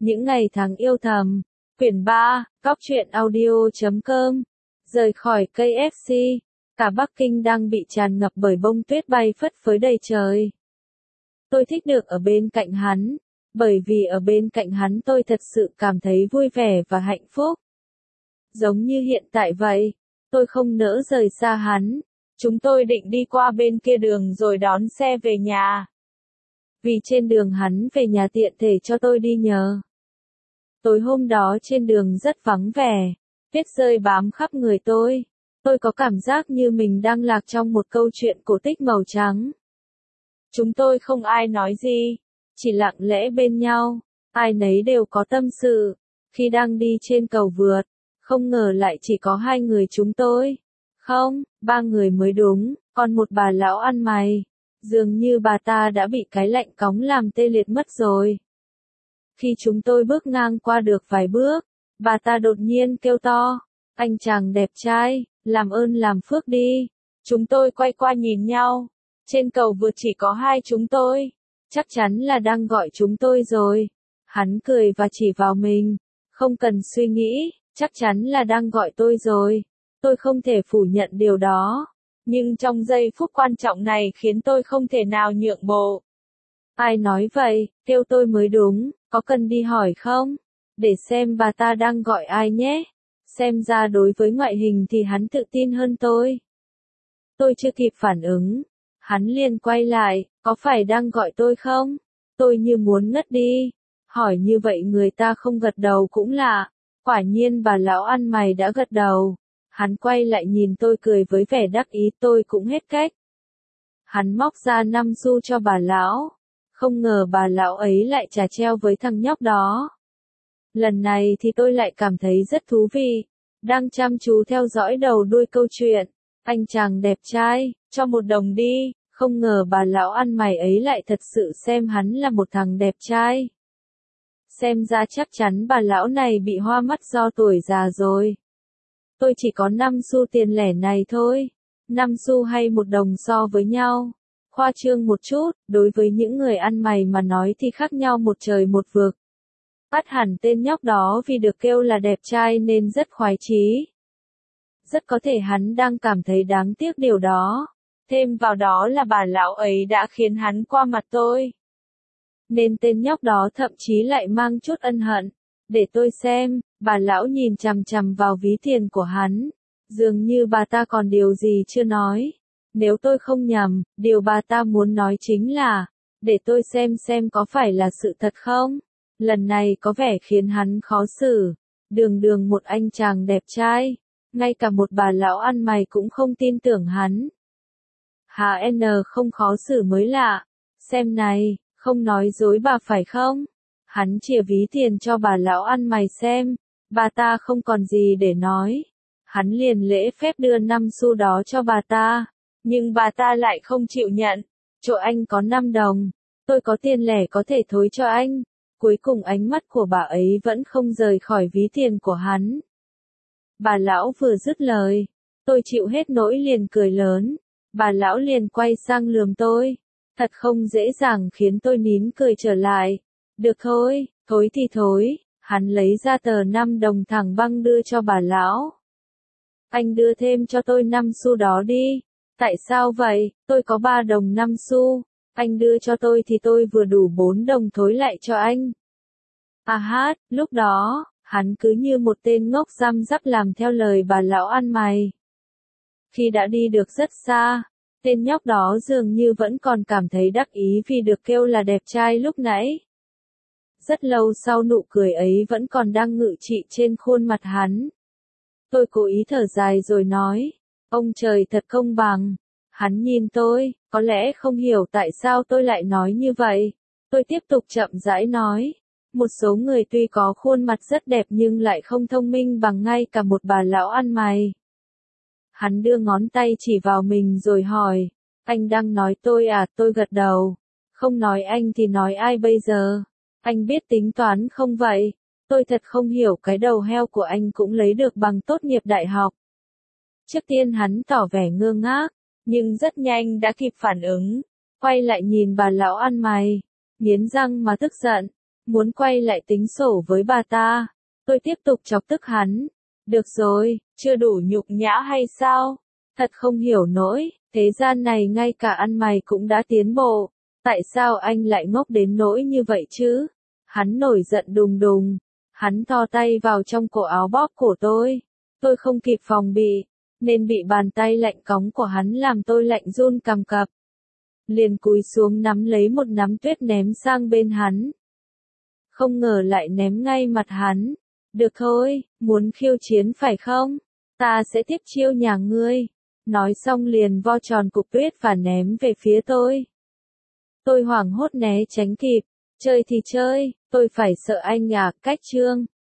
Những ngày tháng yêu thầm. Quyển 3, Cóc truyện audio.com. Rời khỏi KFC. Cả Bắc Kinh đang bị tràn ngập bởi bông tuyết bay phất phới đầy trời. Tôi thích được ở bên cạnh hắn, bởi vì ở bên cạnh hắn tôi thật sự cảm thấy vui vẻ và hạnh phúc. Giống như hiện tại vậy, tôi không nỡ rời xa hắn. Chúng tôi định đi qua bên kia đường rồi đón xe về nhà. Vì trên đường hắn về nhà tiện thể cho tôi đi nhờ. Tối hôm đó trên đường rất vắng vẻ, tuyết rơi bám khắp người tôi. Tôi có cảm giác như mình đang lạc trong một câu chuyện cổ tích màu trắng. Chúng tôi không ai nói gì, chỉ lặng lẽ bên nhau, ai nấy đều có tâm sự. Khi đang đi trên cầu vượt, không ngờ lại chỉ có 2 người chúng tôi. Không, 3 người mới đúng, còn một bà lão ăn mày. Dường như bà ta đã bị cái lạnh cóng làm tê liệt mất rồi. Khi chúng tôi bước ngang qua được vài bước, bà ta đột nhiên kêu to, anh chàng đẹp trai, làm ơn làm phước đi. Chúng tôi quay qua nhìn nhau, trên cầu vượt chỉ có 2 chúng tôi, chắc chắn là đang gọi chúng tôi rồi. Hắn cười và chỉ vào mình, không cần suy nghĩ, chắc chắn là đang gọi tôi rồi. Tôi không thể phủ nhận điều đó, nhưng trong giây phút quan trọng này khiến tôi không thể nào nhượng bộ. Ai nói vậy, kêu tôi mới đúng, có cần đi hỏi không? Để xem bà ta đang gọi ai nhé. Xem ra đối với ngoại hình thì hắn tự tin hơn tôi. Tôi chưa kịp phản ứng, hắn liền quay lại, có phải đang gọi tôi không? Tôi như muốn ngất đi. Hỏi như vậy người ta không gật đầu cũng lạ. Quả nhiên bà lão ăn mày đã gật đầu. Hắn quay lại nhìn tôi cười với vẻ đắc ý, tôi cũng hết cách. Hắn móc ra 5 xu cho bà lão. Không ngờ bà lão ấy lại trà treo với thằng nhóc đó. Lần này thì tôi lại cảm thấy rất thú vị. Đang chăm chú theo dõi đầu đuôi câu chuyện. Anh chàng đẹp trai, cho 1 đồng đi. Không ngờ bà lão ăn mày ấy lại thật sự xem hắn là một thằng đẹp trai. Xem ra chắc chắn bà lão này bị hoa mắt do tuổi già rồi. Tôi chỉ có 5 xu tiền lẻ này thôi. 5 xu hay 1 đồng so với nhau. Khoa trương một chút, đối với những người ăn mày mà nói thì khác nhau một trời một vực. Ắt hẳn tên nhóc đó vì được kêu là đẹp trai nên rất khoái chí. Rất có thể hắn đang cảm thấy đáng tiếc điều đó. Thêm vào đó là bà lão ấy đã khiến hắn qua mặt tôi. Nên tên nhóc đó thậm chí lại mang chút ân hận. Để tôi xem, bà lão nhìn chằm chằm vào ví tiền của hắn. Dường như bà ta còn điều gì chưa nói. Nếu tôi không nhầm, điều bà ta muốn nói chính là, để tôi xem có phải là sự thật không? Lần này có vẻ khiến hắn khó xử. Đường một anh chàng đẹp trai, ngay cả một bà lão ăn mày cũng không tin tưởng hắn. HN không khó xử mới lạ. Xem này, không nói dối bà phải không? Hắn chìa ví tiền cho bà lão ăn mày xem, bà ta không còn gì để nói. Hắn liền lễ phép đưa 5 xu đó cho bà ta, nhưng bà ta lại không chịu nhận. Chỗ anh có 5 đồng, tôi có tiền lẻ có thể thối cho anh. Cuối cùng ánh mắt của bà ấy vẫn không rời khỏi ví tiền của hắn. Bà lão vừa dứt lời, tôi chịu hết nỗi liền cười lớn. Bà lão liền quay sang lườm tôi. Thật không dễ dàng khiến tôi nín cười trở lại. Được thôi, thối thì thối. Hắn lấy ra tờ 5 đồng thẳng băng đưa cho bà lão. Anh đưa thêm cho tôi 5 xu đó đi. Tại sao vậy? Tôi có 3 đồng 5 xu. Anh đưa cho tôi thì tôi vừa đủ 4 đồng thối lại cho anh. À hát, lúc đó, hắn cứ như một tên ngốc răm rắp làm theo lời bà lão ăn mày. Khi đã đi được rất xa, tên nhóc đó dường như vẫn còn cảm thấy đắc ý vì được kêu là đẹp trai lúc nãy. Rất lâu sau nụ cười ấy vẫn còn đang ngự trị trên khuôn mặt hắn. Tôi cố ý thở dài rồi nói, ông trời thật công bằng. Hắn nhìn tôi, có lẽ không hiểu tại sao tôi lại nói như vậy. Tôi tiếp tục chậm rãi nói, một số người tuy có khuôn mặt rất đẹp nhưng lại không thông minh bằng ngay cả một bà lão ăn mày. Hắn đưa ngón tay chỉ vào mình rồi hỏi, anh đang nói tôi à? Tôi gật đầu. Không nói anh thì nói ai bây giờ? Anh biết tính toán không vậy? Tôi thật không hiểu cái đầu heo của anh cũng lấy được bằng tốt nghiệp đại học. Trước tiên hắn tỏ vẻ ngơ ngác, nhưng rất nhanh đã kịp phản ứng. Quay lại nhìn bà lão ăn mày, nghiến răng mà tức giận. muốn quay lại tính sổ với bà ta. Tôi tiếp tục chọc tức hắn. Được rồi, chưa đủ nhục nhã hay sao? Thật không hiểu nổi, thế gian này ngay cả ăn mày cũng đã tiến bộ. Tại sao anh lại ngốc đến nỗi như vậy chứ? Hắn nổi giận đùng đùng. Hắn thò tay vào trong cổ áo bóp cổ tôi. Tôi không kịp phòng bị, nên bị bàn tay lạnh cóng của hắn làm tôi lạnh run cằm cặp. Liền cúi xuống nắm lấy một nắm tuyết ném sang bên hắn. Không ngờ lại ném ngay mặt hắn. Được thôi, muốn khiêu chiến phải không? Ta sẽ tiếp chiêu nhà ngươi. Nói xong liền vo tròn cục tuyết và ném về phía tôi. Tôi hoảng hốt né tránh kịp. Chơi thì chơi, tôi phải sợ anh à, cách chương.